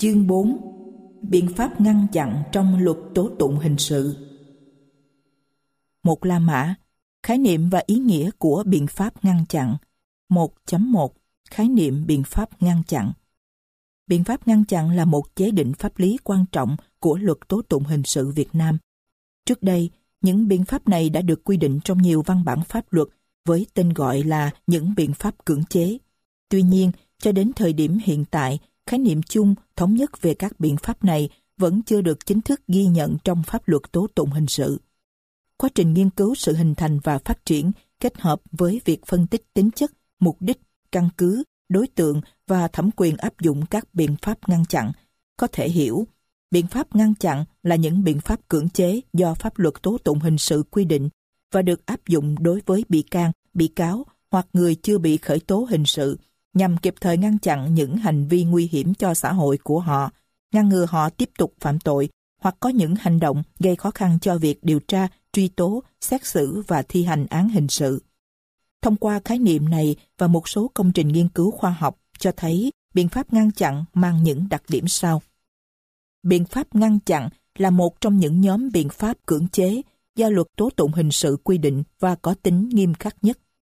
Chương 4. Biện pháp ngăn chặn trong luật tố tụng hình sự. Một La Mã, khái niệm và ý nghĩa của biện pháp ngăn chặn. 1.1. Khái niệm biện pháp ngăn chặn. Biện pháp ngăn chặn là một chế định pháp lý quan trọng của luật tố tụng hình sự Việt Nam. Trước đây, những biện pháp này đã được quy định trong nhiều văn bản pháp luật với tên gọi là những biện pháp cưỡng chế. Tuy nhiên, cho đến thời điểm hiện tại, khái niệm chung thống nhất về các biện pháp này vẫn chưa được chính thức ghi nhận trong pháp luật tố tụng hình sự. Quá trình nghiên cứu sự hình thành và phát triển kết hợp với việc phân tích tính chất, mục đích, căn cứ, đối tượng và thẩm quyền áp dụng các biện pháp ngăn chặn, có thể hiểu, biện pháp ngăn chặn là những biện pháp cưỡng chế do pháp luật tố tụng hình sự quy định và được áp dụng đối với bị can, bị cáo hoặc người chưa bị khởi tố hình sự, nhằm kịp thời ngăn chặn những hành vi nguy hiểm cho xã hội của họ, ngăn ngừa họ tiếp tục phạm tội hoặc có những hành động gây khó khăn cho việc điều tra, truy tố, xét xử và thi hành án hình sự. Thông qua khái niệm này và một số công trình nghiên cứu khoa học cho thấy biện pháp ngăn chặn mang những đặc điểm sau. Biện pháp ngăn chặn là một trong những nhóm biện pháp cưỡng chế do luật tố tụng hình sự quy định và có tính nghiêm khắc nhất.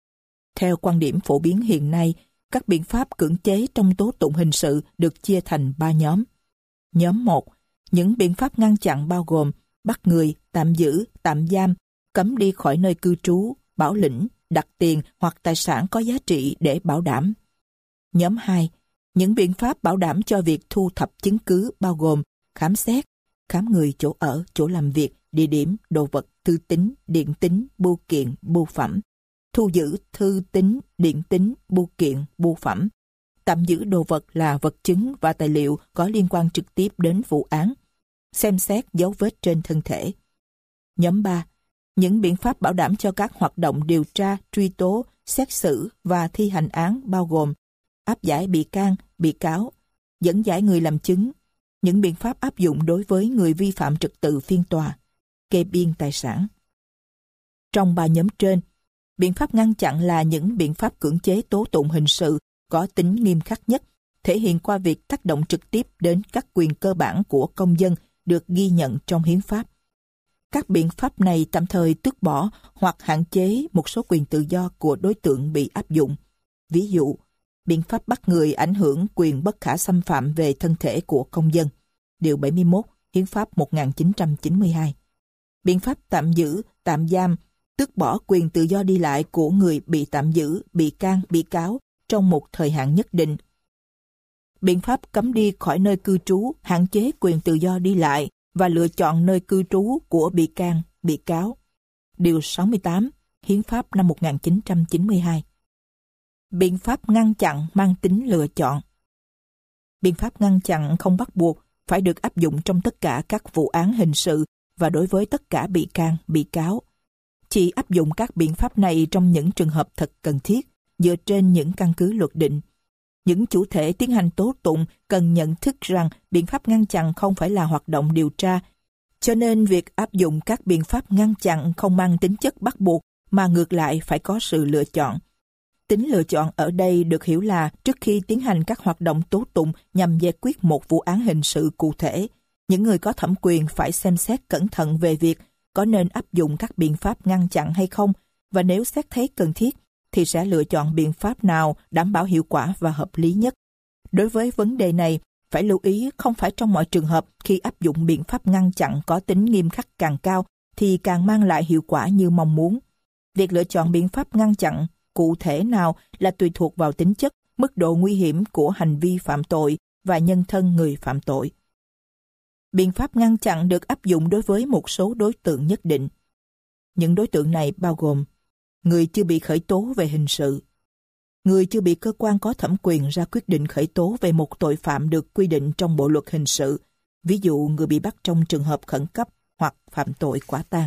Theo quan điểm phổ biến hiện nay, các biện pháp cưỡng chế trong tố tụng hình sự được chia thành 3 nhóm. Nhóm 1. Những biện pháp ngăn chặn bao gồm bắt người, tạm giữ, tạm giam, cấm đi khỏi nơi cư trú, bảo lĩnh, đặt tiền hoặc tài sản có giá trị để bảo đảm. Nhóm 2. Những biện pháp bảo đảm cho việc thu thập chứng cứ bao gồm khám xét, khám người chỗ ở, chỗ làm việc, địa điểm, đồ vật, thư tín, điện tín, bưu kiện, bưu phẩm, thu giữ thư tín, điện tín, bưu kiện, bưu phẩm, tạm giữ đồ vật là vật chứng và tài liệu có liên quan trực tiếp đến vụ án, xem xét dấu vết trên thân thể. Nhóm 3. Những biện pháp bảo đảm cho các hoạt động điều tra, truy tố, xét xử và thi hành án bao gồm áp giải bị can, bị cáo, dẫn giải người làm chứng, những biện pháp áp dụng đối với người vi phạm trật tự phiên tòa, kê biên tài sản. Trong 3 nhóm trên, biện pháp ngăn chặn là những biện pháp cưỡng chế tố tụng hình sự có tính nghiêm khắc nhất, thể hiện qua việc tác động trực tiếp đến các quyền cơ bản của công dân được ghi nhận trong hiến pháp. Các biện pháp này tạm thời tước bỏ hoặc hạn chế một số quyền tự do của đối tượng bị áp dụng. Ví dụ, biện pháp bắt người ảnh hưởng quyền bất khả xâm phạm về thân thể của công dân, Điều 71, Hiến pháp 1992. Biện pháp tạm giữ, tạm giam, tước bỏ quyền tự do đi lại của người bị tạm giữ, bị can, bị cáo trong một thời hạn nhất định. Biện pháp cấm đi khỏi nơi cư trú, hạn chế quyền tự do đi lại và lựa chọn nơi cư trú của bị can, bị cáo. Điều 68, Hiến pháp năm 1992. Biện pháp ngăn chặn mang tính lựa chọn. Biện pháp ngăn chặn không bắt buộc phải được áp dụng trong tất cả các vụ án hình sự và đối với tất cả bị can, bị cáo. Chỉ áp dụng các biện pháp này trong những trường hợp thật cần thiết, dựa trên những căn cứ luật định. Những chủ thể tiến hành tố tụng cần nhận thức rằng biện pháp ngăn chặn không phải là hoạt động điều tra, cho nên việc áp dụng các biện pháp ngăn chặn không mang tính chất bắt buộc, mà ngược lại phải có sự lựa chọn. Tính lựa chọn ở đây được hiểu là trước khi tiến hành các hoạt động tố tụng nhằm giải quyết một vụ án hình sự cụ thể, những người có thẩm quyền phải xem xét cẩn thận về việc có nên áp dụng các biện pháp ngăn chặn hay không, và nếu xét thấy cần thiết, thì sẽ lựa chọn biện pháp nào đảm bảo hiệu quả và hợp lý nhất. Đối với vấn đề này, phải lưu ý không phải trong mọi trường hợp khi áp dụng biện pháp ngăn chặn có tính nghiêm khắc càng cao thì càng mang lại hiệu quả như mong muốn. Việc lựa chọn biện pháp ngăn chặn cụ thể nào là tùy thuộc vào tính chất, mức độ nguy hiểm của hành vi phạm tội và nhân thân người phạm tội. Biện pháp ngăn chặn được áp dụng đối với một số đối tượng nhất định. Những đối tượng này bao gồm người chưa bị khởi tố về hình sự, người chưa bị cơ quan có thẩm quyền ra quyết định khởi tố về một tội phạm được quy định trong Bộ luật hình sự, ví dụ người bị bắt trong trường hợp khẩn cấp hoặc phạm tội quả tang.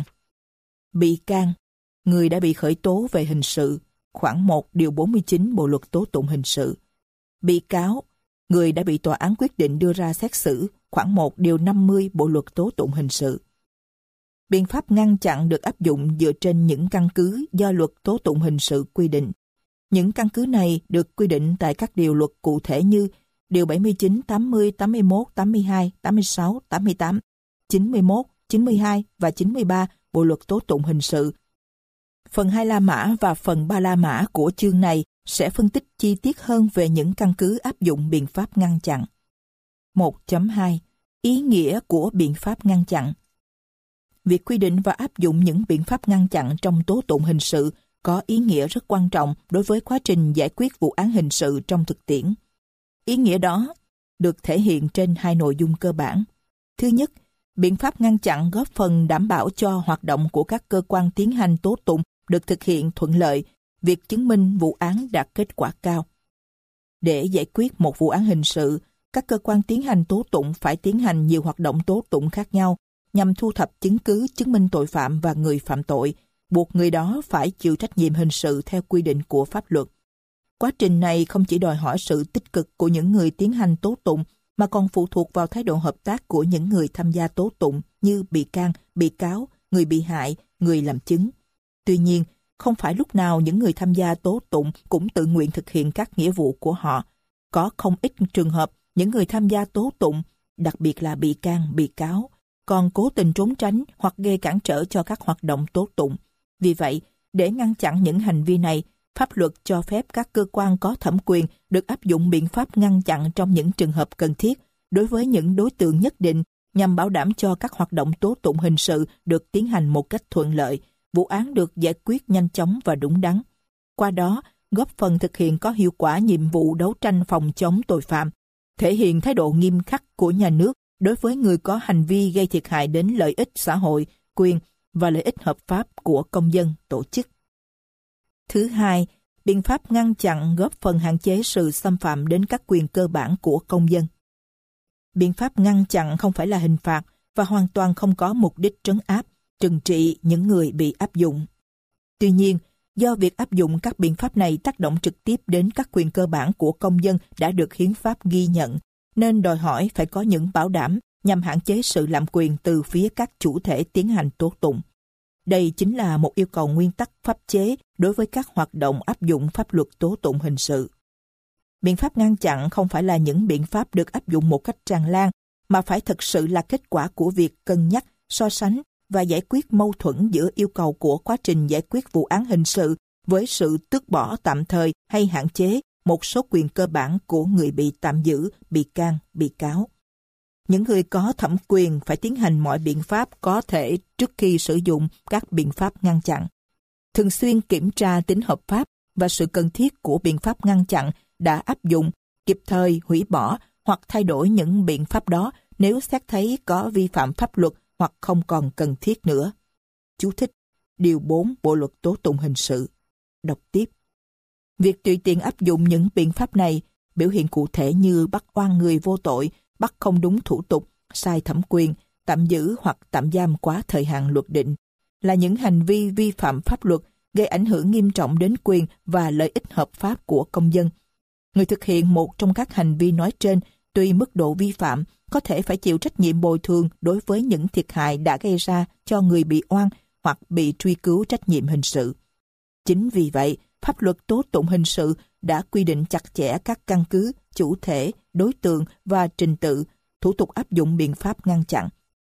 Bị can, người đã bị khởi tố về hình sự, khoản 1 điều 49 Bộ luật tố tụng hình sự. Bị cáo, người đã bị tòa án quyết định đưa ra xét xử, khoản 1 điều 50 Bộ luật tố tụng hình sự. Biện pháp ngăn chặn được áp dụng dựa trên những căn cứ do luật tố tụng hình sự quy định. Những căn cứ này được quy định tại các điều luật cụ thể như Điều 79, 80, 81, 82, 86, 88, 91, 92 và 93 Bộ luật tố tụng hình sự. Phần 2 La Mã và phần 3 La Mã của chương này sẽ phân tích chi tiết hơn về những căn cứ áp dụng biện pháp ngăn chặn. 1.2 Ý nghĩa của biện pháp ngăn chặn. Việc quy định và áp dụng những biện pháp ngăn chặn trong tố tụng hình sự có ý nghĩa rất quan trọng đối với quá trình giải quyết vụ án hình sự trong thực tiễn. Ý nghĩa đó được thể hiện trên hai nội dung cơ bản. Thứ nhất, biện pháp ngăn chặn góp phần đảm bảo cho hoạt động của các cơ quan tiến hành tố tụng được thực hiện thuận lợi, việc chứng minh vụ án đạt kết quả cao. Để giải quyết một vụ án hình sự, các cơ quan tiến hành tố tụng phải tiến hành nhiều hoạt động tố tụng khác nhau nhằm thu thập chứng cứ chứng minh tội phạm và người phạm tội, buộc người đó phải chịu trách nhiệm hình sự theo quy định của pháp luật. Quá trình này không chỉ đòi hỏi sự tích cực của những người tiến hành tố tụng, mà còn phụ thuộc vào thái độ hợp tác của những người tham gia tố tụng như bị can, bị cáo, người bị hại, người làm chứng. Tuy nhiên, không phải lúc nào những người tham gia tố tụng cũng tự nguyện thực hiện các nghĩa vụ của họ. Có không ít trường hợp, những người tham gia tố tụng, đặc biệt là bị can, bị cáo, còn cố tình trốn tránh hoặc gây cản trở cho các hoạt động tố tụng. Vì vậy, để ngăn chặn những hành vi này, pháp luật cho phép các cơ quan có thẩm quyền được áp dụng biện pháp ngăn chặn trong những trường hợp cần thiết đối với những đối tượng nhất định nhằm bảo đảm cho các hoạt động tố tụng hình sự được tiến hành một cách thuận lợi, vụ án được giải quyết nhanh chóng và đúng đắn. Qua đó, góp phần thực hiện có hiệu quả nhiệm vụ đấu tranh phòng chống tội phạm, thể hiện thái độ nghiêm khắc của nhà nước đối với người có hành vi gây thiệt hại đến lợi ích xã hội, quyền và lợi ích hợp pháp của công dân, tổ chức. Thứ hai, biện pháp ngăn chặn góp phần hạn chế sự xâm phạm đến các quyền cơ bản của công dân. Biện pháp ngăn chặn không phải là hình phạt và hoàn toàn không có mục đích trấn áp, trừng trị những người bị áp dụng. Tuy nhiên, do việc áp dụng các biện pháp này tác động trực tiếp đến các quyền cơ bản của công dân đã được hiến pháp ghi nhận, nên đòi hỏi phải có những bảo đảm nhằm hạn chế sự lạm quyền từ phía các chủ thể tiến hành tố tụng. Đây chính là một yêu cầu nguyên tắc pháp chế đối với các hoạt động áp dụng pháp luật tố tụng hình sự. Biện pháp ngăn chặn không phải là những biện pháp được áp dụng một cách tràn lan, mà phải thực sự là kết quả của việc cân nhắc, so sánh và giải quyết mâu thuẫn giữa yêu cầu của quá trình giải quyết vụ án hình sự với sự tước bỏ tạm thời hay hạn chế một số quyền cơ bản của người bị tạm giữ, bị can, bị cáo. Những người có thẩm quyền phải tiến hành mọi biện pháp có thể trước khi sử dụng các biện pháp ngăn chặn. Thường xuyên kiểm tra tính hợp pháp và sự cần thiết của biện pháp ngăn chặn đã áp dụng, kịp thời hủy bỏ hoặc thay đổi những biện pháp đó nếu xét thấy có vi phạm pháp luật hoặc không còn cần thiết nữa. Chú thích: Điều 4 Bộ luật tố tụng hình sự. Đọc tiếp. Việc tùy tiện áp dụng những biện pháp này biểu hiện cụ thể như bắt oan người vô tội, bắt không đúng thủ tục, sai thẩm quyền, tạm giữ hoặc tạm giam quá thời hạn luật định, là những hành vi vi phạm pháp luật gây ảnh hưởng nghiêm trọng đến quyền và lợi ích hợp pháp của công dân. Người thực hiện một trong các hành vi nói trên, tùy mức độ vi phạm, có thể phải chịu trách nhiệm bồi thường đối với những thiệt hại đã gây ra cho người bị oan hoặc bị truy cứu trách nhiệm hình sự. Chính vì vậy, pháp luật tố tụng hình sự đã quy định chặt chẽ các căn cứ, chủ thể, đối tượng và trình tự, thủ tục áp dụng biện pháp ngăn chặn.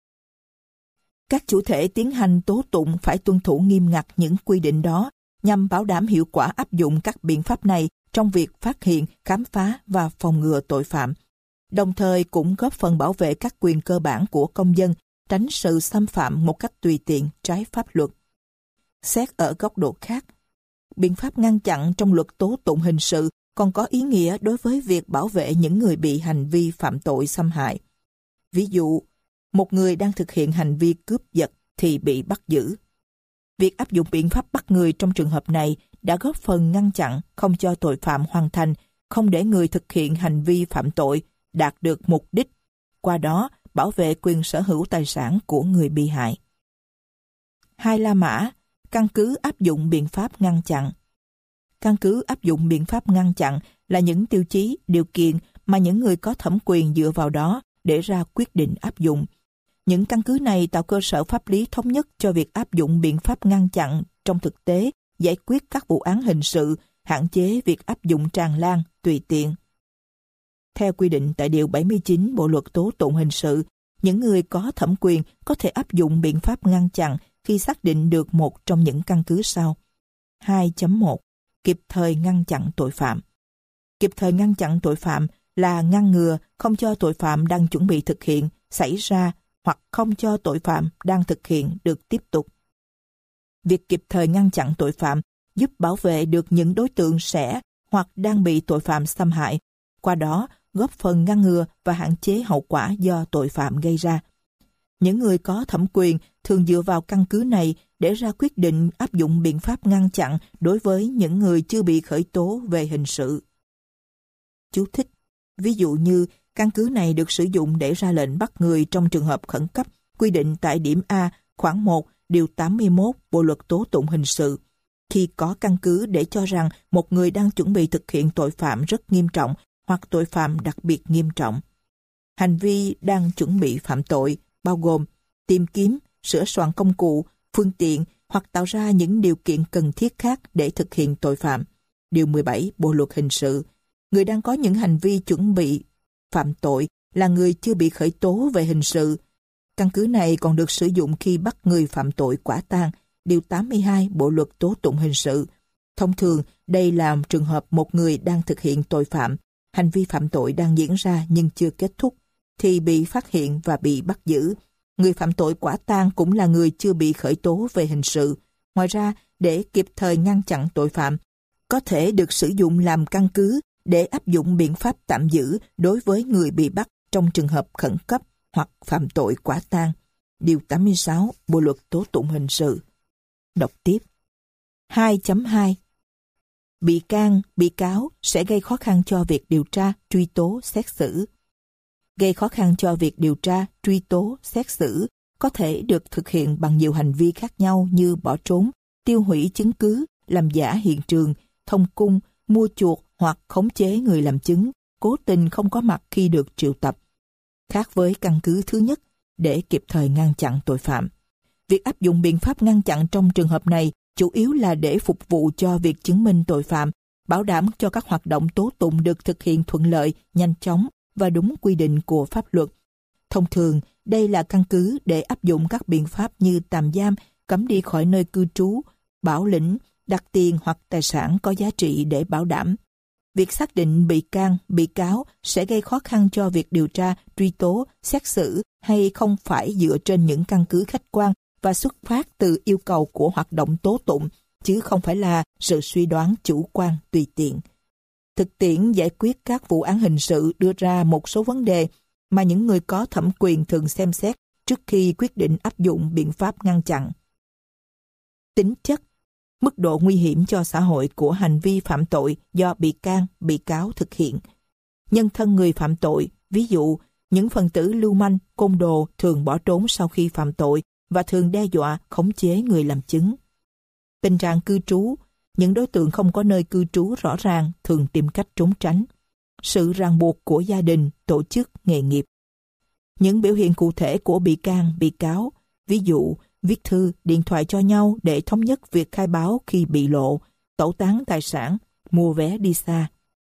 Các chủ thể tiến hành tố tụng phải tuân thủ nghiêm ngặt những quy định đó nhằm bảo đảm hiệu quả áp dụng các biện pháp này trong việc phát hiện, khám phá và phòng ngừa tội phạm, đồng thời cũng góp phần bảo vệ các quyền cơ bản của công dân, tránh sự xâm phạm một cách tùy tiện trái pháp luật. Xét ở góc độ khác, biện pháp ngăn chặn trong luật tố tụng hình sự còn có ý nghĩa đối với việc bảo vệ những người bị hành vi phạm tội xâm hại. Ví dụ, một người đang thực hiện hành vi cướp giật thì bị bắt giữ. Việc áp dụng biện pháp bắt người trong trường hợp này đã góp phần ngăn chặn không cho tội phạm hoàn thành, không để người thực hiện hành vi phạm tội đạt được mục đích, qua đó bảo vệ quyền sở hữu tài sản của người bị hại. 2 La Mã, căn cứ áp dụng biện pháp ngăn chặn. Căn cứ áp dụng biện pháp ngăn chặn là những tiêu chí, điều kiện mà những người có thẩm quyền dựa vào đó để ra quyết định áp dụng. Những căn cứ này tạo cơ sở pháp lý thống nhất cho việc áp dụng biện pháp ngăn chặn trong thực tế, giải quyết các vụ án hình sự, hạn chế việc áp dụng tràn lan, tùy tiện. Theo quy định tại Điều 79 Bộ Luật Tố tụng hình sự, những người có thẩm quyền có thể áp dụng biện pháp ngăn chặn khi xác định được một trong những căn cứ sau. 2.1. Kịp thời ngăn chặn tội phạm. Kịp thời ngăn chặn tội phạm là ngăn ngừa không cho tội phạm đang chuẩn bị thực hiện xảy ra hoặc không cho tội phạm đang thực hiện được tiếp tục. Việc kịp thời ngăn chặn tội phạm giúp bảo vệ được những đối tượng sẽ hoặc đang bị tội phạm xâm hại, qua đó góp phần ngăn ngừa và hạn chế hậu quả do tội phạm gây ra. Những người có thẩm quyền thường dựa vào căn cứ này để ra quyết định áp dụng biện pháp ngăn chặn đối với những người chưa bị khởi tố về hình sự. Chú thích: ví dụ như căn cứ này được sử dụng để ra lệnh bắt người trong trường hợp khẩn cấp, quy định tại điểm A, khoản 1, điều 81 Bộ Luật Tố tụng hình sự. Khi có căn cứ để cho rằng một người đang chuẩn bị thực hiện tội phạm rất nghiêm trọng hoặc tội phạm đặc biệt nghiêm trọng. Hành vi đang chuẩn bị phạm tội bao gồm tìm kiếm, sửa soạn công cụ, phương tiện hoặc tạo ra những điều kiện cần thiết khác để thực hiện tội phạm. Điều 17 Bộ Luật Hình sự. Người đang có những hành vi chuẩn bị phạm tội là người chưa bị khởi tố về hình sự. Căn cứ này còn được sử dụng khi bắt người phạm tội quả tang. Điều 82 Bộ Luật Tố tụng hình sự. Thông thường, đây là trường hợp một người đang thực hiện tội phạm, hành vi phạm tội đang diễn ra nhưng chưa kết thúc, thì bị phát hiện và bị bắt giữ. Người phạm tội quả tang cũng là người chưa bị khởi tố về hình sự. Ngoài ra, để kịp thời ngăn chặn tội phạm, có thể được sử dụng làm căn cứ để áp dụng biện pháp tạm giữ đối với người bị bắt trong trường hợp khẩn cấp hoặc phạm tội quả tang. Điều 86 Bộ Luật Tố tụng hình sự. Đọc tiếp. 2.2. Bị can, bị cáo sẽ gây khó khăn cho việc điều tra, truy tố, xét xử. Gây khó khăn cho việc điều tra, truy tố, xét xử có thể được thực hiện bằng nhiều hành vi khác nhau như bỏ trốn, tiêu hủy chứng cứ, làm giả hiện trường, thông cung, mua chuộc hoặc khống chế người làm chứng, cố tình không có mặt khi được triệu tập. Khác với căn cứ thứ nhất, để kịp thời ngăn chặn tội phạm. Việc áp dụng biện pháp ngăn chặn trong trường hợp này chủ yếu là để phục vụ cho việc chứng minh tội phạm, bảo đảm cho các hoạt động tố tụng được thực hiện thuận lợi, nhanh chóng và đúng quy định của pháp luật. Thông thường, đây là căn cứ để áp dụng các biện pháp như tạm giam, cấm đi khỏi nơi cư trú, bảo lĩnh, đặt tiền hoặc tài sản có giá trị để bảo đảm. Việc xác định bị can, bị cáo sẽ gây khó khăn cho việc điều tra, truy tố, xét xử hay không phải dựa trên những căn cứ khách quan và xuất phát từ yêu cầu của hoạt động tố tụng, chứ không phải là sự suy đoán chủ quan tùy tiện. Thực tiễn giải quyết các vụ án hình sự đưa ra một số vấn đề mà những người có thẩm quyền thường xem xét trước khi quyết định áp dụng biện pháp ngăn chặn. Tính chất, mức độ nguy hiểm cho xã hội của hành vi phạm tội do bị can, bị cáo thực hiện. Nhân thân người phạm tội, ví dụ, những phần tử lưu manh, côn đồ thường bỏ trốn sau khi phạm tội và thường đe dọa, khống chế người làm chứng. Tình trạng cư trú, những đối tượng không có nơi cư trú rõ ràng thường tìm cách trốn tránh. Sự ràng buộc của gia đình, tổ chức, nghề nghiệp. Những biểu hiện cụ thể của bị can, bị cáo, ví dụ, viết thư, điện thoại cho nhau để thống nhất việc khai báo khi bị lộ, tẩu tán tài sản, mua vé đi xa.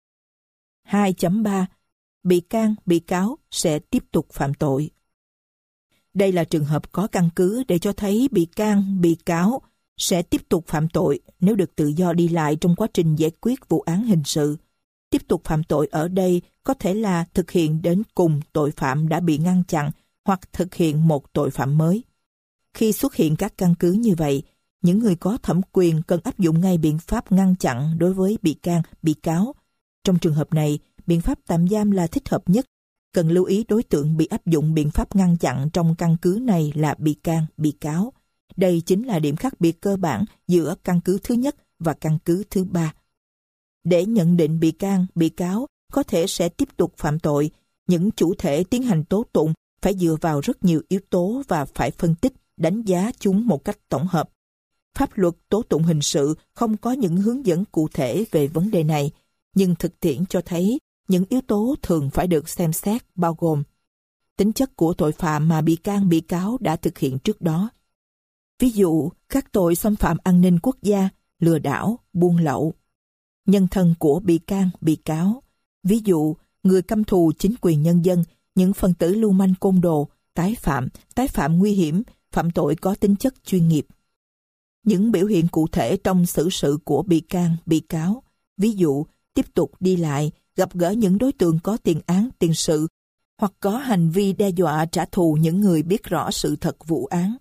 2.3. Bị can, bị cáo sẽ tiếp tục phạm tội. Đây là trường hợp có căn cứ để cho thấy bị can, bị cáo sẽ tiếp tục phạm tội nếu được tự do đi lại trong quá trình giải quyết vụ án hình sự. Tiếp tục phạm tội ở đây có thể là thực hiện đến cùng tội phạm đã bị ngăn chặn hoặc thực hiện một tội phạm mới. Khi xuất hiện các căn cứ như vậy, những người có thẩm quyền cần áp dụng ngay biện pháp ngăn chặn đối với bị can, bị cáo. Trong trường hợp này, biện pháp tạm giam là thích hợp nhất. Cần lưu ý đối tượng bị áp dụng biện pháp ngăn chặn trong căn cứ này là bị can, bị cáo. Đây chính là điểm khác biệt cơ bản giữa căn cứ thứ nhất và căn cứ thứ ba. Để nhận định bị can, bị cáo có thể sẽ tiếp tục phạm tội, những chủ thể tiến hành tố tụng phải dựa vào rất nhiều yếu tố và phải phân tích, đánh giá chúng một cách tổng hợp. Pháp luật tố tụng hình sự không có những hướng dẫn cụ thể về vấn đề này, nhưng thực tiễn cho thấy những yếu tố thường phải được xem xét bao gồm tính chất của tội phạm mà bị can, bị cáo đã thực hiện trước đó. Ví dụ, các tội xâm phạm an ninh quốc gia, lừa đảo, buôn lậu. Nhân thân của bị can, bị cáo. Ví dụ, người căm thù chính quyền nhân dân, những phần tử lưu manh côn đồ, tái phạm nguy hiểm, phạm tội có tính chất chuyên nghiệp. Những biểu hiện cụ thể trong xử sự của bị can, bị cáo, ví dụ, tiếp tục đi lại, gặp gỡ những đối tượng có tiền án, tiền sự, hoặc có hành vi đe dọa trả thù những người biết rõ sự thật vụ án.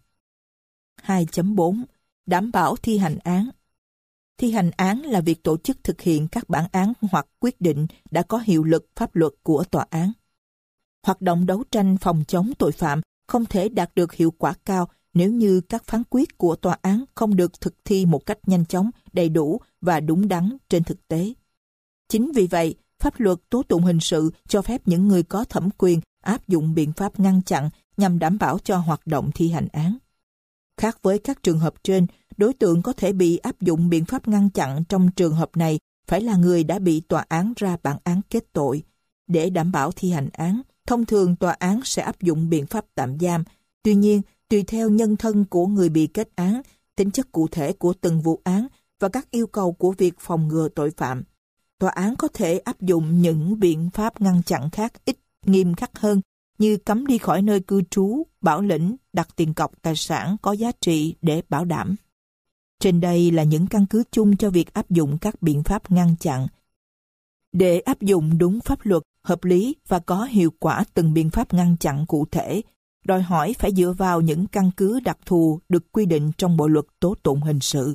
2.4. Đảm bảo thi hành án. Thi hành án là việc tổ chức thực hiện các bản án hoặc quyết định đã có hiệu lực pháp luật của tòa án. Hoạt động đấu tranh phòng chống tội phạm không thể đạt được hiệu quả cao nếu như các phán quyết của tòa án không được thực thi một cách nhanh chóng, đầy đủ và đúng đắn trên thực tế. Chính vì vậy, pháp luật tố tụng hình sự cho phép những người có thẩm quyền áp dụng biện pháp ngăn chặn nhằm đảm bảo cho hoạt động thi hành án. Khác với các trường hợp trên, đối tượng có thể bị áp dụng biện pháp ngăn chặn trong trường hợp này phải là người đã bị tòa án ra bản án kết tội. Để đảm bảo thi hành án, thông thường tòa án sẽ áp dụng biện pháp tạm giam. Tuy nhiên, tùy theo nhân thân của người bị kết án, tính chất cụ thể của từng vụ án và các yêu cầu của việc phòng ngừa tội phạm, tòa án có thể áp dụng những biện pháp ngăn chặn khác ít nghiêm khắc hơn, như cấm đi khỏi nơi cư trú, bảo lĩnh, đặt tiền cọc tài sản có giá trị để bảo đảm. Trên đây là những căn cứ chung cho việc áp dụng các biện pháp ngăn chặn. Để áp dụng đúng pháp luật, hợp lý và có hiệu quả từng biện pháp ngăn chặn cụ thể, đòi hỏi phải dựa vào những căn cứ đặc thù được quy định trong Bộ luật tố tụng hình sự.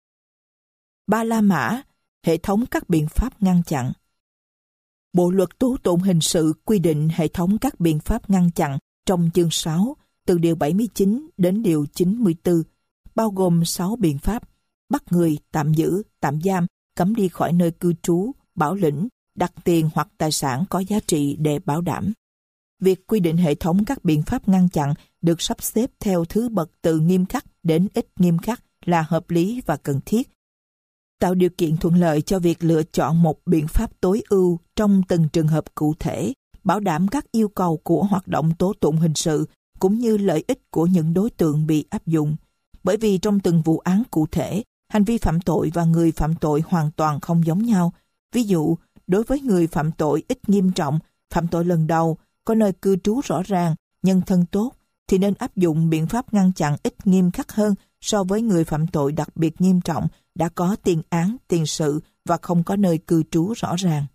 3 La Mã, hệ thống các biện pháp ngăn chặn. Bộ luật tố tụng hình sự quy định hệ thống các biện pháp ngăn chặn trong chương 6, từ điều 79 đến điều 94, bao gồm 6 biện pháp: bắt người, tạm giữ, tạm giam, cấm đi khỏi nơi cư trú, bảo lĩnh, đặt tiền hoặc tài sản có giá trị để bảo đảm. Việc quy định hệ thống các biện pháp ngăn chặn được sắp xếp theo thứ bậc từ nghiêm khắc đến ít nghiêm khắc là hợp lý và cần thiết, tạo điều kiện thuận lợi cho việc lựa chọn một biện pháp tối ưu trong từng trường hợp cụ thể, bảo đảm các yêu cầu của hoạt động tố tụng hình sự cũng như lợi ích của những đối tượng bị áp dụng. Bởi vì trong từng vụ án cụ thể, hành vi phạm tội và người phạm tội hoàn toàn không giống nhau. Ví dụ, đối với người phạm tội ít nghiêm trọng, phạm tội lần đầu, có nơi cư trú rõ ràng, nhân thân tốt, thì nên áp dụng biện pháp ngăn chặn ít nghiêm khắc hơn so với người phạm tội đặc biệt nghiêm trọng, đã có tiền án, tiền sự và không có nơi cư trú rõ ràng.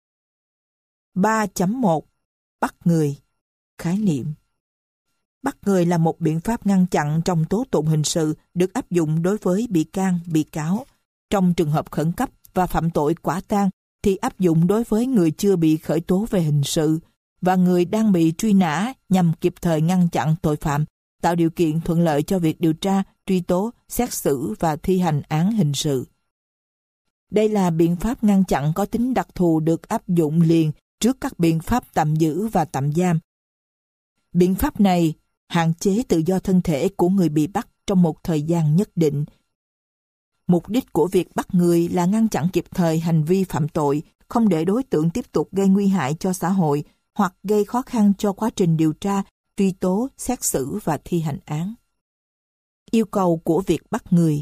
3.1. Bắt người. Khái niệm. Bắt người là một biện pháp ngăn chặn trong tố tụng hình sự được áp dụng đối với bị can, bị cáo. Trong trường hợp khẩn cấp và phạm tội quả tang thì áp dụng đối với người chưa bị khởi tố về hình sự và người đang bị truy nã nhằm kịp thời ngăn chặn tội phạm, tạo điều kiện thuận lợi cho việc điều tra, truy tố, xét xử và thi hành án hình sự. Đây là biện pháp ngăn chặn có tính đặc thù được áp dụng liền trước các biện pháp tạm giữ và tạm giam. Biện pháp này hạn chế tự do thân thể của người bị bắt trong một thời gian nhất định. Mục đích của việc bắt người là ngăn chặn kịp thời hành vi phạm tội, không để đối tượng tiếp tục gây nguy hại cho xã hội hoặc gây khó khăn cho quá trình điều tra, truy tố, xét xử và thi hành án. Yêu cầu của việc bắt người.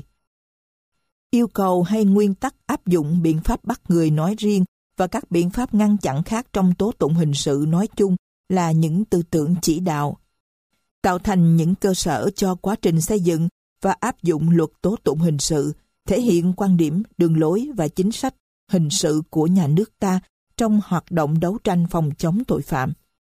Yêu cầu hay nguyên tắc áp dụng biện pháp bắt người nói riêng và các biện pháp ngăn chặn khác trong tố tụng hình sự nói chung là những tư tưởng chỉ đạo, tạo thành những cơ sở cho quá trình xây dựng và áp dụng luật tố tụng hình sự, thể hiện quan điểm, đường lối và chính sách hình sự của nhà nước ta trong hoạt động đấu tranh phòng chống tội phạm.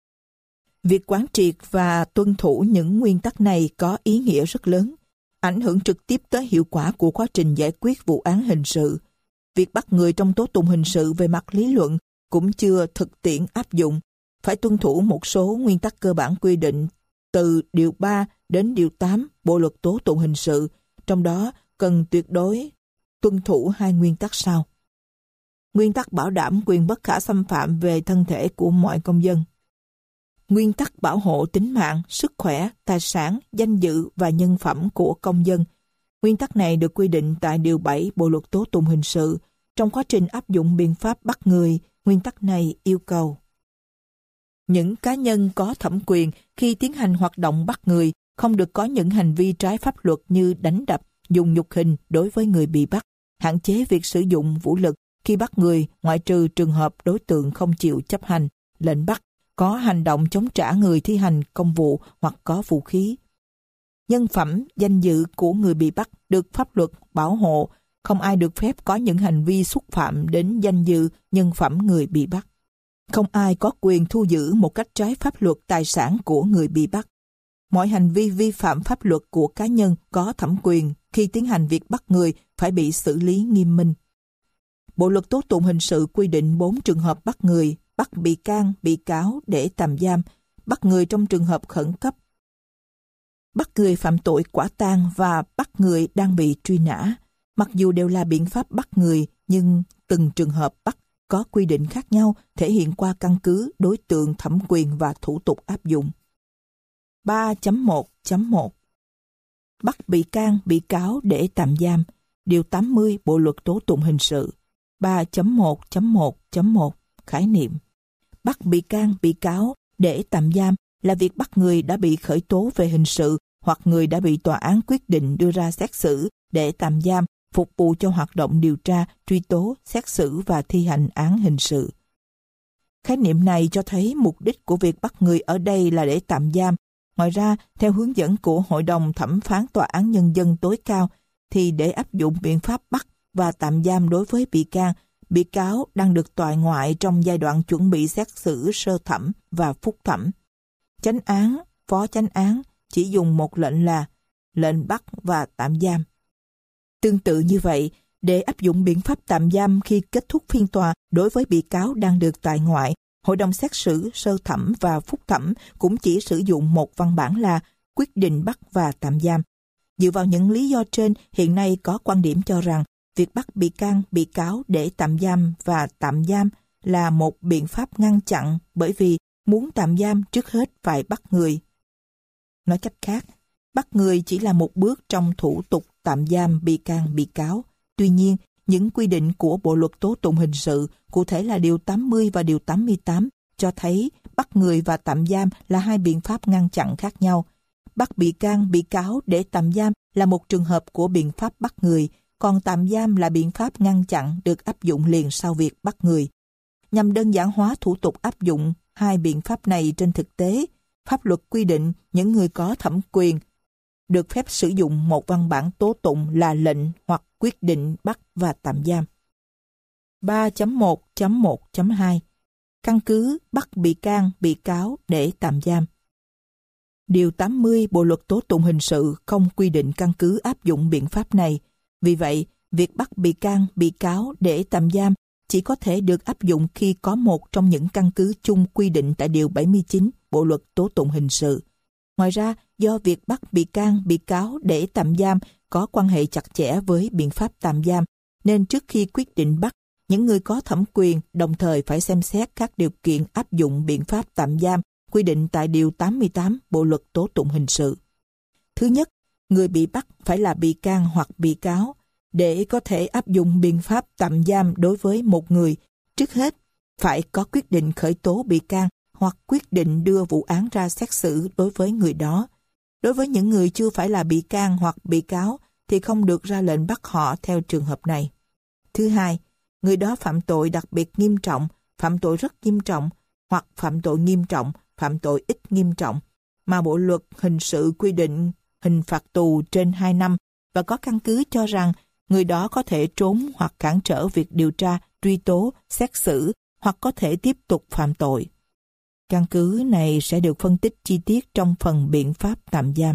Việc quán triệt và tuân thủ những nguyên tắc này có ý nghĩa rất lớn, ảnh hưởng trực tiếp tới hiệu quả của quá trình giải quyết vụ án hình sự. Việc bắt người trong tố tụng hình sự về mặt lý luận cũng chưa thực tiễn áp dụng, phải tuân thủ một số nguyên tắc cơ bản quy định từ điều 3 đến điều 8 Bộ luật tố tụng hình sự, trong đó cần tuyệt đối tuân thủ 2 nguyên tắc sau. Nguyên tắc bảo đảm quyền bất khả xâm phạm về thân thể của mọi công dân. Nguyên tắc bảo hộ tính mạng, sức khỏe, tài sản, danh dự và nhân phẩm của công dân. Nguyên tắc này được quy định tại điều 7 Bộ luật tố tụng hình sự. Trong quá trình áp dụng biện pháp bắt người, nguyên tắc này yêu cầu những cá nhân có thẩm quyền khi tiến hành hoạt động bắt người không được có những hành vi trái pháp luật như đánh đập, dùng nhục hình đối với người bị bắt, hạn chế việc sử dụng vũ lực Khi bắt người, ngoại trừ trường hợp đối tượng không chịu chấp hành lệnh bắt, có hành động chống trả người thi hành công vụ hoặc có vũ khí. Nhân phẩm, danh dự của người bị bắt được pháp luật bảo hộ, không ai được phép có những hành vi xúc phạm đến danh dự, nhân phẩm người bị bắt. Không ai có quyền thu giữ một cách trái pháp luật tài sản của người bị bắt. Mọi hành vi vi phạm pháp luật của cá nhân có thẩm quyền khi tiến hành việc bắt người phải bị xử lý nghiêm minh. Bộ luật tố tụng hình sự quy định 4 trường hợp bắt người, bắt bị can, bị cáo để tạm giam, bắt người trong trường hợp khẩn cấp, bắt người phạm tội quả tang và bắt người đang bị truy nã. Mặc dù đều là biện pháp bắt người, nhưng từng trường hợp bắt có quy định khác nhau thể hiện qua căn cứ, đối tượng, thẩm quyền và thủ tục áp dụng. 3.1.1 Bắt bị can, bị cáo để tạm giam. Điều 80 Bộ luật tố tụng hình sự. 3.1.1.1 Khái niệm. Bắt bị can, bị cáo để tạm giam là việc bắt người đã bị khởi tố về hình sự hoặc người đã bị tòa án quyết định đưa ra xét xử để tạm giam, phục vụ cho hoạt động điều tra, truy tố, xét xử và thi hành án hình sự. Khái niệm này cho thấy mục đích của việc bắt người ở đây là để tạm giam. Ngoài ra, theo hướng dẫn của Hội đồng Thẩm phán Tòa án Nhân dân tối cao, thì để áp dụng biện pháp bắt và tạm giam đối với bị can, bị cáo đang được tòa ngoại trong giai đoạn chuẩn bị xét xử sơ thẩm và phúc thẩm. Chánh án, phó chánh án chỉ dùng một lệnh là lệnh bắt và tạm giam. Tương tự như vậy, để áp dụng biện pháp tạm giam khi kết thúc phiên tòa đối với bị cáo đang được tại ngoại, Hội đồng xét xử sơ thẩm và phúc thẩm cũng chỉ sử dụng một văn bản là quyết định bắt và tạm giam. Dựa vào những lý do trên, hiện nay có quan điểm cho rằng việc bắt bị can, bị cáo để tạm giam và tạm giam là một biện pháp ngăn chặn, bởi vì muốn tạm giam trước hết phải bắt người. Nói cách khác, bắt người chỉ là một bước trong thủ tục tạm giam bị can, bị cáo. Tuy nhiên, những quy định của Bộ luật tố tụng hình sự, cụ thể là Điều 80 và Điều 88, cho thấy bắt người và tạm giam là hai biện pháp ngăn chặn khác nhau. Bắt bị can, bị cáo để tạm giam là một trường hợp của biện pháp bắt người, còn tạm giam là biện pháp ngăn chặn được áp dụng liền sau việc bắt người. Nhằm đơn giản hóa thủ tục áp dụng hai biện pháp này trên thực tế, pháp luật quy định những người có thẩm quyền được phép sử dụng một văn bản tố tụng là lệnh hoặc quyết định bắt và tạm giam. 3.1.1.2 Căn cứ bắt bị can, bị cáo để tạm giam. Điều 80 Bộ luật tố tụng hình sự không quy định căn cứ áp dụng biện pháp này. Vì vậy, việc bắt bị can, bị cáo để tạm giam chỉ có thể được áp dụng khi có một trong những căn cứ chung quy định tại Điều 79 Bộ luật tố tụng hình sự. Ngoài ra, do việc bắt bị can, bị cáo để tạm giam có quan hệ chặt chẽ với biện pháp tạm giam, nên trước khi quyết định bắt, những người có thẩm quyền đồng thời phải xem xét các điều kiện áp dụng biện pháp tạm giam quy định tại Điều 88 Bộ luật tố tụng hình sự. Thứ nhất, người bị bắt phải là bị can hoặc bị cáo. Để có thể áp dụng biện pháp tạm giam đối với một người, trước hết phải có quyết định khởi tố bị can hoặc quyết định đưa vụ án ra xét xử đối với người đó. Đối với những người chưa phải là bị can hoặc bị cáo thì không được ra lệnh bắt họ theo trường hợp này. Thứ hai, người đó phạm tội đặc biệt nghiêm trọng, phạm tội rất nghiêm trọng hoặc phạm tội nghiêm trọng, phạm tội ít nghiêm trọng mà Bộ luật hình sự quy định hình phạt tù trên 2 năm và có căn cứ cho rằng người đó có thể trốn hoặc cản trở việc điều tra, truy tố, xét xử hoặc có thể tiếp tục phạm tội. Căn cứ này sẽ được phân tích chi tiết trong phần biện pháp tạm giam.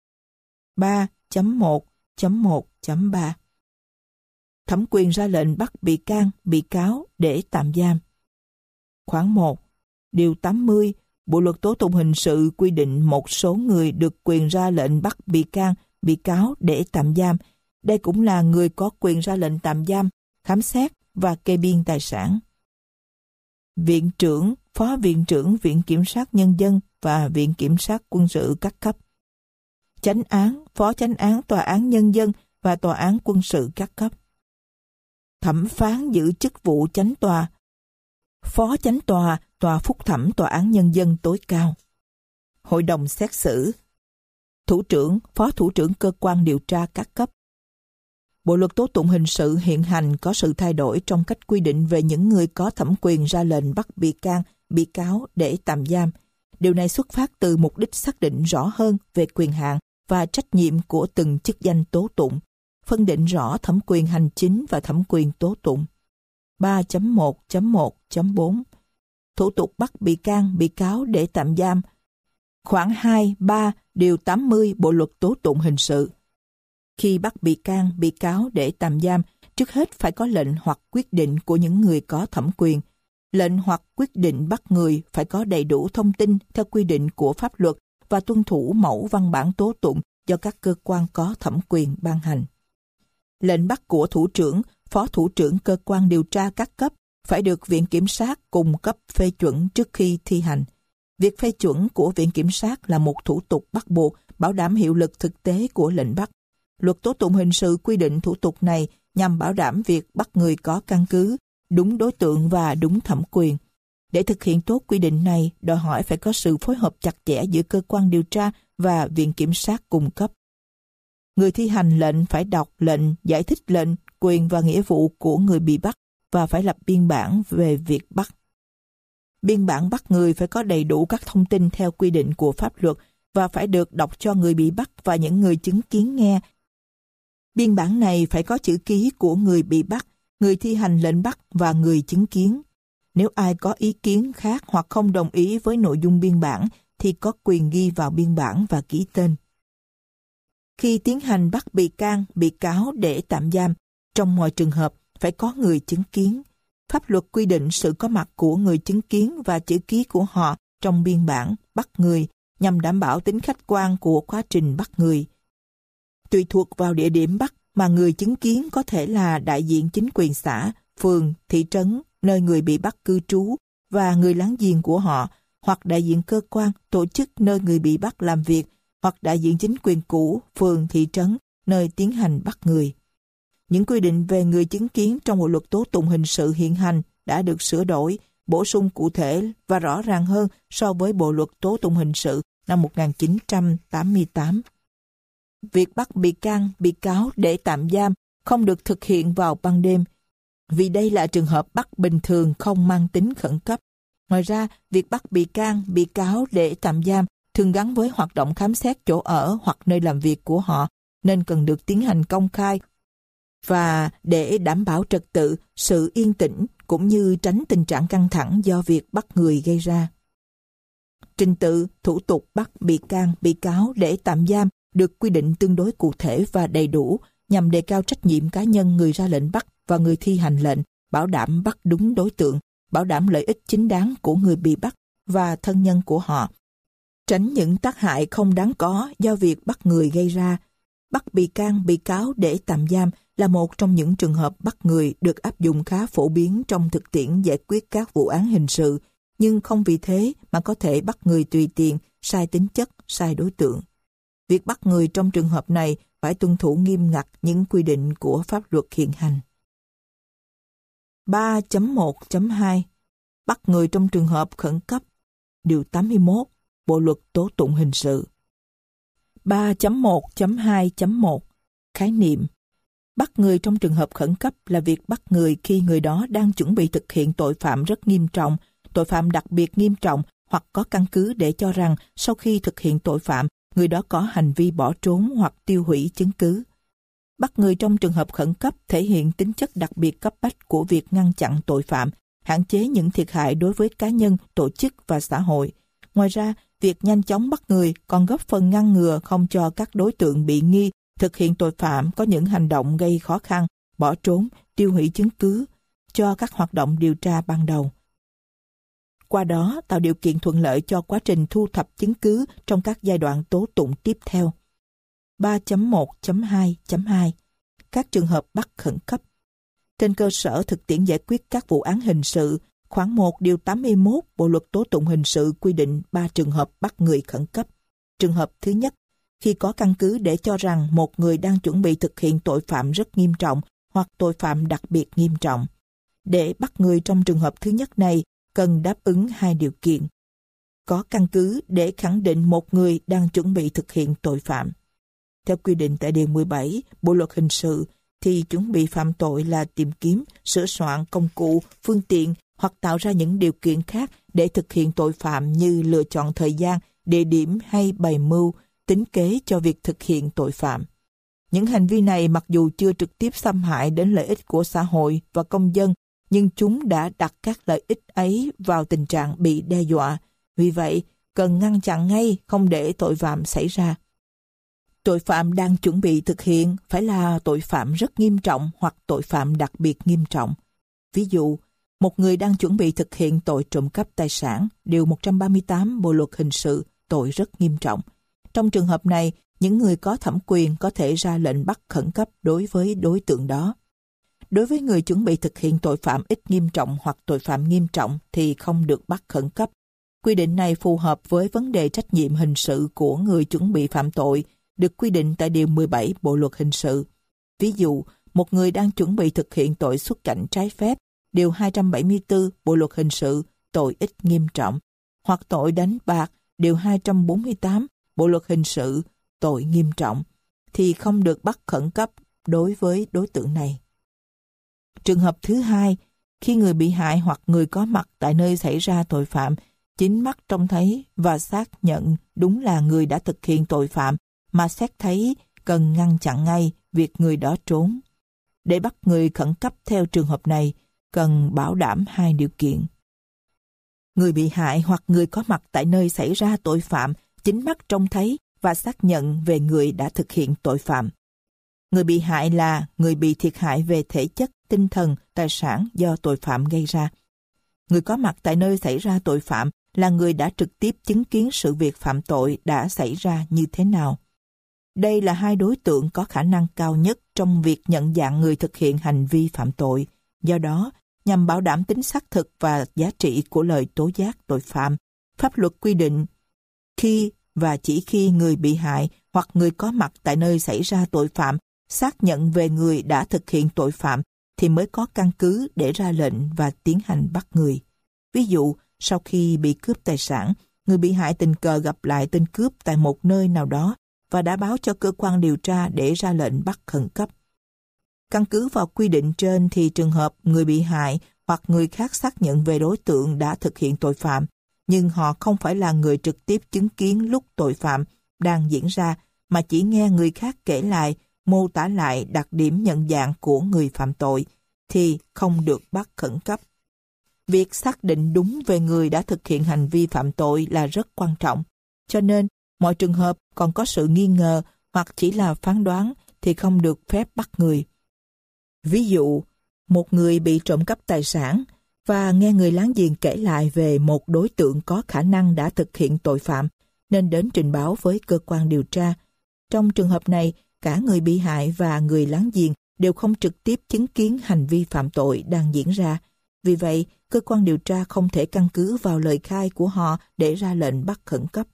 3.1.1.3 Thẩm quyền ra lệnh bắt bị can, bị cáo để tạm giam. Khoản 1. Điều 80 Bộ luật tố tụng hình sự quy định một số người được quyền ra lệnh bắt bị can, bị cáo để tạm giam. Đây cũng là người có quyền ra lệnh tạm giam, khám xét và kê biên tài sản. Viện trưởng, phó viện trưởng Viện Kiểm sát Nhân dân và Viện Kiểm sát Quân sự các cấp. Chánh án, phó chánh án Tòa án Nhân dân và Tòa án Quân sự các cấp. Thẩm phán giữ chức vụ chánh tòa, phó chánh tòa, tòa phúc thẩm Tòa án Nhân dân tối cao. Hội đồng xét xử, thủ trưởng, phó thủ trưởng cơ quan điều tra các cấp. Bộ luật tố tụng hình sự hiện hành có sự thay đổi trong cách quy định về những người có thẩm quyền ra lệnh bắt bị can, bị cáo để tạm giam. Điều này xuất phát từ mục đích xác định rõ hơn về quyền hạn và trách nhiệm của từng chức danh tố tụng, phân định rõ thẩm quyền hành chính và thẩm quyền tố tụng. 3.1.1.4 Thủ tục bắt bị can, bị cáo để tạm giam. Khoản 2, 3, điều 80 Bộ luật tố tụng hình sự. Khi bắt bị can, bị cáo để tạm giam, trước hết phải có lệnh hoặc quyết định của những người có thẩm quyền. Lệnh hoặc quyết định bắt người phải có đầy đủ thông tin theo quy định của pháp luật và tuân thủ mẫu văn bản tố tụng do các cơ quan có thẩm quyền ban hành. Lệnh bắt của thủ trưởng, phó thủ trưởng cơ quan điều tra các cấp phải được Viện Kiểm sát cùng cấp phê chuẩn trước khi thi hành. Việc phê chuẩn của Viện Kiểm sát là một thủ tục bắt buộc bảo đảm hiệu lực thực tế của lệnh bắt. Luật tố tụng hình sự quy định thủ tục này nhằm bảo đảm việc bắt người có căn cứ, đúng đối tượng và đúng thẩm quyền. Để thực hiện tốt quy định này, đòi hỏi phải có sự phối hợp chặt chẽ giữa cơ quan điều tra và Viện Kiểm sát cung cấp. Người thi hành lệnh phải đọc lệnh, giải thích lệnh, quyền và nghĩa vụ của người bị bắt và phải lập biên bản về việc bắt. Biên bản bắt người phải có đầy đủ các thông tin theo quy định của pháp luật và phải được đọc cho người bị bắt và những người chứng kiến nghe. Biên bản này phải có chữ ký của người bị bắt, người thi hành lệnh bắt và người chứng kiến. Nếu ai có ý kiến khác hoặc không đồng ý với nội dung biên bản thì có quyền ghi vào biên bản và ký tên. Khi tiến hành bắt bị can, bị cáo để tạm giam, trong mọi trường hợp phải có người chứng kiến. Pháp luật quy định sự có mặt của người chứng kiến và chữ ký của họ trong biên bản bắt người nhằm đảm bảo tính khách quan của quá trình bắt người. Tùy thuộc vào địa điểm bắt mà người chứng kiến có thể là đại diện chính quyền xã, phường, thị trấn, nơi người bị bắt cư trú và người láng giềng của họ, hoặc đại diện cơ quan, tổ chức nơi người bị bắt làm việc, hoặc đại diện chính quyền cũ, phường, thị trấn, nơi tiến hành bắt người. Những quy định về người chứng kiến trong Bộ luật tố tụng hình sự hiện hành đã được sửa đổi, bổ sung cụ thể và rõ ràng hơn so với Bộ luật tố tụng hình sự năm 1988. Việc bắt bị can, bị cáo để tạm giam không được thực hiện vào ban đêm, vì đây là trường hợp bắt bình thường không mang tính khẩn cấp. Ngoài ra, việc bắt bị can, bị cáo để tạm giam thường gắn với hoạt động khám xét chỗ ở hoặc nơi làm việc của họ, nên cần được tiến hành công khai và để đảm bảo trật tự, sự yên tĩnh cũng như tránh tình trạng căng thẳng do việc bắt người gây ra. Trình tự, thủ tục bắt bị can, bị cáo để tạm giam được quy định tương đối cụ thể và đầy đủ nhằm đề cao trách nhiệm cá nhân người ra lệnh bắt và người thi hành lệnh, bảo đảm bắt đúng đối tượng, bảo đảm lợi ích chính đáng của người bị bắt và thân nhân của họ, tránh những tác hại không đáng có do việc bắt người gây ra. Bắt bị can, bị cáo để tạm giam là một trong những trường hợp bắt người được áp dụng khá phổ biến trong thực tiễn giải quyết các vụ án hình sự, nhưng không vì thế mà có thể bắt người tùy tiện, sai tính chất, sai đối tượng. Việc bắt người trong trường hợp này phải tuân thủ nghiêm ngặt những quy định của pháp luật hiện hành. 3.1.2 Bắt người trong trường hợp khẩn cấp. Điều 81 Bộ luật tố tụng hình sự. 3.1.2.1 Khái niệm. Bắt người trong trường hợp khẩn cấp là việc bắt người khi người đó đang chuẩn bị thực hiện tội phạm rất nghiêm trọng, tội phạm đặc biệt nghiêm trọng hoặc có căn cứ để cho rằng sau khi thực hiện tội phạm, người đó có hành vi bỏ trốn hoặc tiêu hủy chứng cứ. Bắt người trong trường hợp khẩn cấp thể hiện tính chất đặc biệt cấp bách của việc ngăn chặn tội phạm, hạn chế những thiệt hại đối với cá nhân, tổ chức và xã hội. Ngoài ra, việc nhanh chóng bắt người còn góp phần ngăn ngừa không cho các đối tượng bị nghi thực hiện tội phạm có những hành động gây khó khăn, bỏ trốn, tiêu hủy chứng cứ cho các hoạt động điều tra ban đầu. Qua đó tạo điều kiện thuận lợi cho quá trình thu thập chứng cứ trong các giai đoạn tố tụng tiếp theo. 3.1.2.2 Các trường hợp bắt khẩn cấp. Trên cơ sở thực tiễn giải quyết các vụ án hình sự, khoản 1 điều 81 Bộ luật tố tụng hình sự quy định 3 trường hợp bắt người khẩn cấp. Trường hợp thứ nhất, khi có căn cứ để cho rằng một người đang chuẩn bị thực hiện tội phạm rất nghiêm trọng hoặc tội phạm đặc biệt nghiêm trọng. Để bắt người trong trường hợp thứ nhất này, cần đáp ứng 2 điều kiện. Có căn cứ để khẳng định một người đang chuẩn bị thực hiện tội phạm. Theo quy định tại Điều 17 Bộ luật hình sự, thì chuẩn bị phạm tội là tìm kiếm, sửa soạn công cụ, phương tiện hoặc tạo ra những điều kiện khác để thực hiện tội phạm như lựa chọn thời gian, địa điểm hay bày mưu, tính kế cho việc thực hiện tội phạm. Những hành vi này mặc dù chưa trực tiếp xâm hại đến lợi ích của xã hội và công dân, nhưng chúng đã đặt các lợi ích ấy vào tình trạng bị đe dọa. Vì vậy, cần ngăn chặn ngay, không để tội phạm xảy ra. Tội phạm đang chuẩn bị thực hiện phải là tội phạm rất nghiêm trọng hoặc tội phạm đặc biệt nghiêm trọng. Ví dụ, một người đang chuẩn bị thực hiện tội trộm cắp tài sản, điều 138 Bộ luật hình sự, tội rất nghiêm trọng. Trong trường hợp này, những người có thẩm quyền có thể ra lệnh bắt khẩn cấp đối với đối tượng đó. Đối với người chuẩn bị thực hiện tội phạm ít nghiêm trọng hoặc tội phạm nghiêm trọng thì không được bắt khẩn cấp. Quy định này phù hợp với vấn đề trách nhiệm hình sự của người chuẩn bị phạm tội, được quy định tại Điều 17 Bộ Luật Hình sự. Ví dụ, một người đang chuẩn bị thực hiện tội xuất cảnh trái phép, Điều 274 Bộ Luật Hình sự, tội ít nghiêm trọng, hoặc tội đánh bạc, Điều 248 Bộ Luật Hình sự, tội nghiêm trọng, thì không được bắt khẩn cấp đối với đối tượng này. Trường hợp thứ hai, khi người bị hại hoặc người có mặt tại nơi xảy ra tội phạm, chính mắt trông thấy và xác nhận đúng là người đã thực hiện tội phạm, mà xét thấy cần ngăn chặn ngay việc người đó trốn. Để bắt người khẩn cấp theo trường hợp này, cần bảo đảm hai điều kiện. Người bị hại hoặc người có mặt tại nơi xảy ra tội phạm chính mắt trông thấy và xác nhận về người đã thực hiện tội phạm. Người bị hại là người bị thiệt hại về thể chất, tinh thần, tài sản do tội phạm gây ra. Người có mặt tại nơi xảy ra tội phạm là người đã trực tiếp chứng kiến sự việc phạm tội đã xảy ra như thế nào. Đây là hai đối tượng có khả năng cao nhất trong việc nhận dạng người thực hiện hành vi phạm tội. Do đó, nhằm bảo đảm tính xác thực và giá trị của lời tố giác tội phạm, pháp luật quy định khi và chỉ khi người bị hại hoặc người có mặt tại nơi xảy ra tội phạm xác nhận về người đã thực hiện tội phạm thì mới có căn cứ để ra lệnh và tiến hành bắt người. Ví dụ, sau khi bị cướp tài sản, người bị hại tình cờ gặp lại tên cướp tại một nơi nào đó và đã báo cho cơ quan điều tra để ra lệnh bắt khẩn cấp. Căn cứ vào quy định trên thì trường hợp người bị hại hoặc người khác xác nhận về đối tượng đã thực hiện tội phạm, nhưng họ không phải là người trực tiếp chứng kiến lúc tội phạm đang diễn ra, mà chỉ nghe người khác kể lại, mô tả lại đặc điểm nhận dạng của người phạm tội, thì không được bắt khẩn cấp. Việc xác định đúng về người đã thực hiện hành vi phạm tội là rất quan trọng, cho nên mọi trường hợp còn có sự nghi ngờ hoặc chỉ là phán đoán thì không được phép bắt người. Ví dụ, một người bị trộm cắp tài sản và nghe người láng giềng kể lại về một đối tượng có khả năng đã thực hiện tội phạm nên đến trình báo với cơ quan điều tra. Trong trường hợp này, cả người bị hại và người láng giềng đều không trực tiếp chứng kiến hành vi phạm tội đang diễn ra. Vì vậy, cơ quan điều tra không thể căn cứ vào lời khai của họ để ra lệnh bắt khẩn cấp.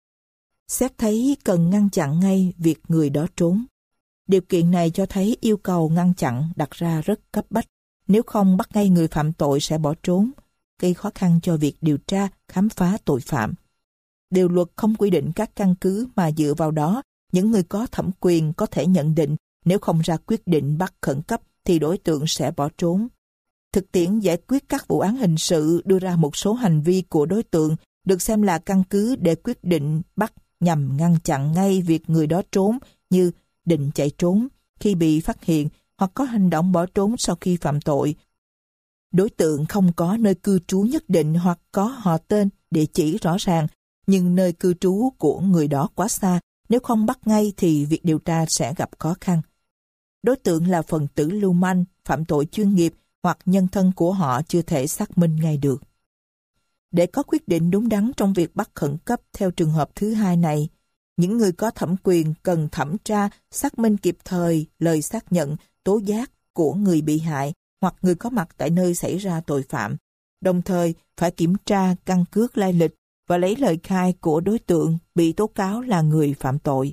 Xét thấy cần ngăn chặn ngay việc người đó trốn. Điều kiện này cho thấy yêu cầu ngăn chặn đặt ra rất cấp bách. Nếu không bắt ngay người phạm tội sẽ bỏ trốn, gây khó khăn cho việc điều tra, khám phá tội phạm. Điều luật không quy định các căn cứ mà dựa vào đó, những người có thẩm quyền có thể nhận định nếu không ra quyết định bắt khẩn cấp thì đối tượng sẽ bỏ trốn. Thực tiễn giải quyết các vụ án hình sự đưa ra một số hành vi của đối tượng được xem là căn cứ để quyết định bắt nhằm ngăn chặn ngay việc người đó trốn, như định chạy trốn khi bị phát hiện hoặc có hành động bỏ trốn sau khi phạm tội. Đối tượng không có nơi cư trú nhất định hoặc có họ tên, địa chỉ rõ ràng, nhưng nơi cư trú của người đó quá xa, nếu không bắt ngay thì việc điều tra sẽ gặp khó khăn. Đối tượng là phần tử lưu manh, phạm tội chuyên nghiệp hoặc nhân thân của họ chưa thể xác minh ngay được. Để có quyết định đúng đắn trong việc bắt khẩn cấp theo trường hợp thứ hai này, những người có thẩm quyền cần thẩm tra, xác minh kịp thời lời xác nhận, tố giác của người bị hại hoặc người có mặt tại nơi xảy ra tội phạm, đồng thời phải kiểm tra căn cước lai lịch và lấy lời khai của đối tượng bị tố cáo là người phạm tội.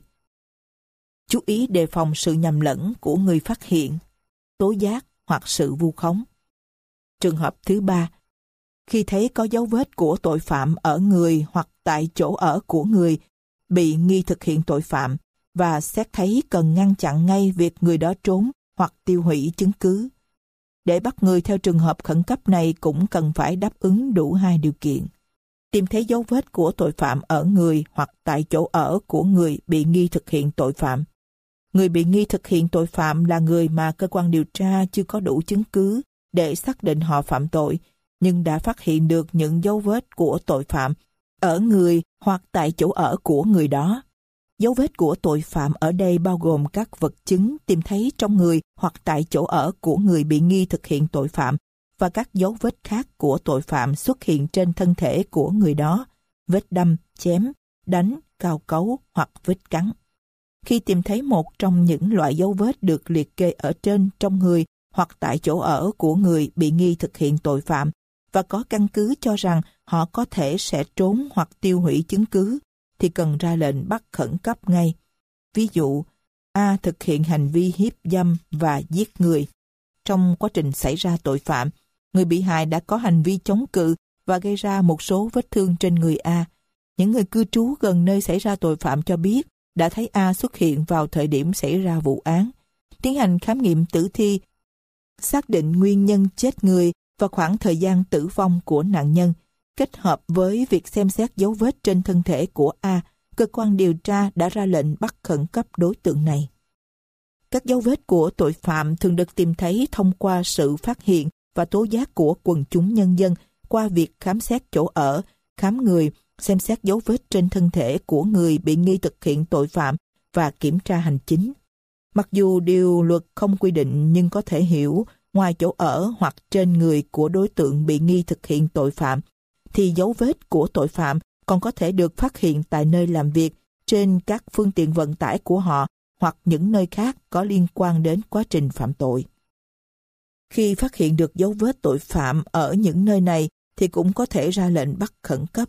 Chú ý đề phòng sự nhầm lẫn của người phát hiện, tố giác hoặc sự vu khống. Trường hợp thứ ba, khi thấy có dấu vết của tội phạm ở người hoặc tại chỗ ở của người bị nghi thực hiện tội phạm và xét thấy cần ngăn chặn ngay việc người đó trốn hoặc tiêu hủy chứng cứ. Để bắt người theo trường hợp khẩn cấp này cũng cần phải đáp ứng đủ hai điều kiện. Tìm thấy dấu vết của tội phạm ở người hoặc tại chỗ ở của người bị nghi thực hiện tội phạm. Người bị nghi thực hiện tội phạm là người mà cơ quan điều tra chưa có đủ chứng cứ để xác định họ phạm tội, nhưng đã phát hiện được những dấu vết của tội phạm ở người hoặc tại chỗ ở của người đó. Dấu vết của tội phạm ở đây bao gồm các vật chứng tìm thấy trong người hoặc tại chỗ ở của người bị nghi thực hiện tội phạm và các dấu vết khác của tội phạm xuất hiện trên thân thể của người đó, vết đâm, chém, đánh, cào cấu hoặc vết cắn. Khi tìm thấy một trong những loại dấu vết được liệt kê ở trên trong người hoặc tại chỗ ở của người bị nghi thực hiện tội phạm và có căn cứ cho rằng họ có thể sẽ trốn hoặc tiêu hủy chứng cứ, thì cần ra lệnh bắt khẩn cấp ngay. Ví dụ, A thực hiện hành vi hiếp dâm và giết người. Trong quá trình xảy ra tội phạm, người bị hại đã có hành vi chống cự và gây ra một số vết thương trên người A. Những người cư trú gần nơi xảy ra tội phạm cho biết đã thấy A xuất hiện vào thời điểm xảy ra vụ án. Tiến hành khám nghiệm tử thi, xác định nguyên nhân chết người và khoảng thời gian tử vong của nạn nhân. Kết hợp với việc xem xét dấu vết trên thân thể của A, cơ quan điều tra đã ra lệnh bắt khẩn cấp đối tượng này. Các dấu vết của tội phạm thường được tìm thấy thông qua sự phát hiện và tố giác của quần chúng nhân dân qua việc khám xét chỗ ở, khám người, xem xét dấu vết trên thân thể của người bị nghi thực hiện tội phạm và kiểm tra hành chính. Mặc dù điều luật không quy định nhưng có thể hiểu ngoài chỗ ở hoặc trên người của đối tượng bị nghi thực hiện tội phạm, thì dấu vết của tội phạm còn có thể được phát hiện tại nơi làm việc, trên các phương tiện vận tải của họ hoặc những nơi khác có liên quan đến quá trình phạm tội. Khi phát hiện được dấu vết tội phạm ở những nơi này thì cũng có thể ra lệnh bắt khẩn cấp.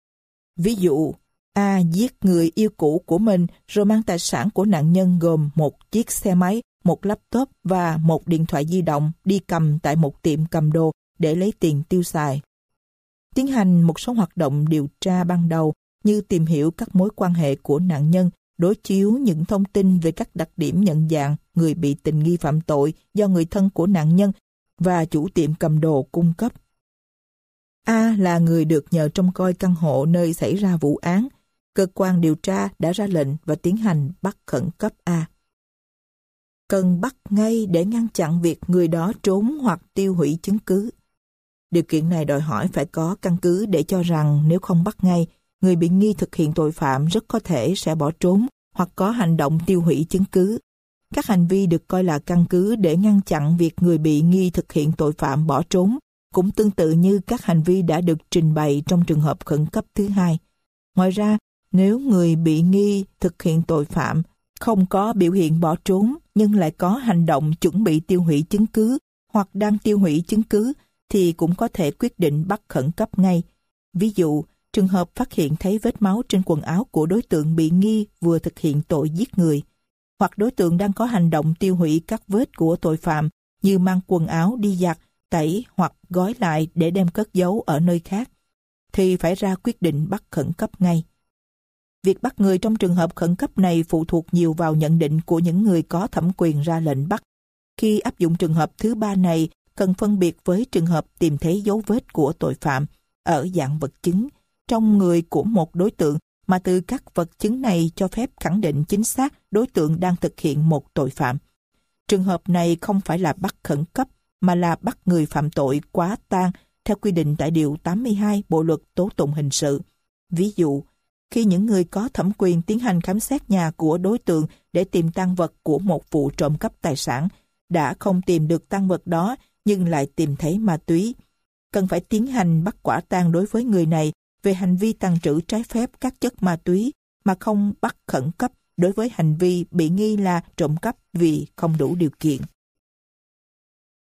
Ví dụ, A giết người yêu cũ của mình rồi mang tài sản của nạn nhân gồm một chiếc xe máy, một laptop và một điện thoại di động đi cầm tại một tiệm cầm đồ để lấy tiền tiêu xài. Tiến hành một số hoạt động điều tra ban đầu như tìm hiểu các mối quan hệ của nạn nhân, đối chiếu những thông tin về các đặc điểm nhận dạng người bị tình nghi phạm tội do người thân của nạn nhân và chủ tiệm cầm đồ cung cấp. A là người được nhờ trông coi căn hộ nơi xảy ra vụ án. Cơ quan điều tra đã ra lệnh và tiến hành bắt khẩn cấp A. Cần bắt ngay để ngăn chặn việc người đó trốn hoặc tiêu hủy chứng cứ. Điều kiện này đòi hỏi phải có căn cứ để cho rằng nếu không bắt ngay, người bị nghi thực hiện tội phạm rất có thể sẽ bỏ trốn hoặc có hành động tiêu hủy chứng cứ. Các hành vi được coi là căn cứ để ngăn chặn việc người bị nghi thực hiện tội phạm bỏ trốn, cũng tương tự như các hành vi đã được trình bày trong trường hợp khẩn cấp thứ hai. Ngoài ra, nếu người bị nghi thực hiện tội phạm không có biểu hiện bỏ trốn nhưng lại có hành động chuẩn bị tiêu hủy chứng cứ hoặc đang tiêu hủy chứng cứ, thì cũng có thể quyết định bắt khẩn cấp ngay. Ví dụ, trường hợp phát hiện thấy vết máu trên quần áo của đối tượng bị nghi vừa thực hiện tội giết người, hoặc đối tượng đang có hành động tiêu hủy các vết của tội phạm như mang quần áo đi giặt, tẩy hoặc gói lại để đem cất giấu ở nơi khác, thì phải ra quyết định bắt khẩn cấp ngay. Việc bắt người trong trường hợp khẩn cấp này phụ thuộc nhiều vào nhận định của những người có thẩm quyền ra lệnh bắt. Khi áp dụng trường hợp thứ ba này, cần phân biệt với trường hợp tìm thấy dấu vết của tội phạm ở dạng vật chứng trong người của một đối tượng mà từ các vật chứng này cho phép khẳng định chính xác đối tượng đang thực hiện một tội phạm. Trường hợp này không phải là bắt khẩn cấp mà là bắt người phạm tội quá tang theo quy định tại Điều 82 Bộ Luật Tố tụng Hình sự. Ví dụ, khi những người có thẩm quyền tiến hành khám xét nhà của đối tượng để tìm tang vật của một vụ trộm cắp tài sản, đã không tìm được tang vật đó nhưng lại tìm thấy ma túy, cần phải tiến hành bắt quả tang đối với người này về hành vi tàng trữ trái phép các chất ma túy mà không bắt khẩn cấp đối với hành vi bị nghi là trộm cắp vì không đủ điều kiện.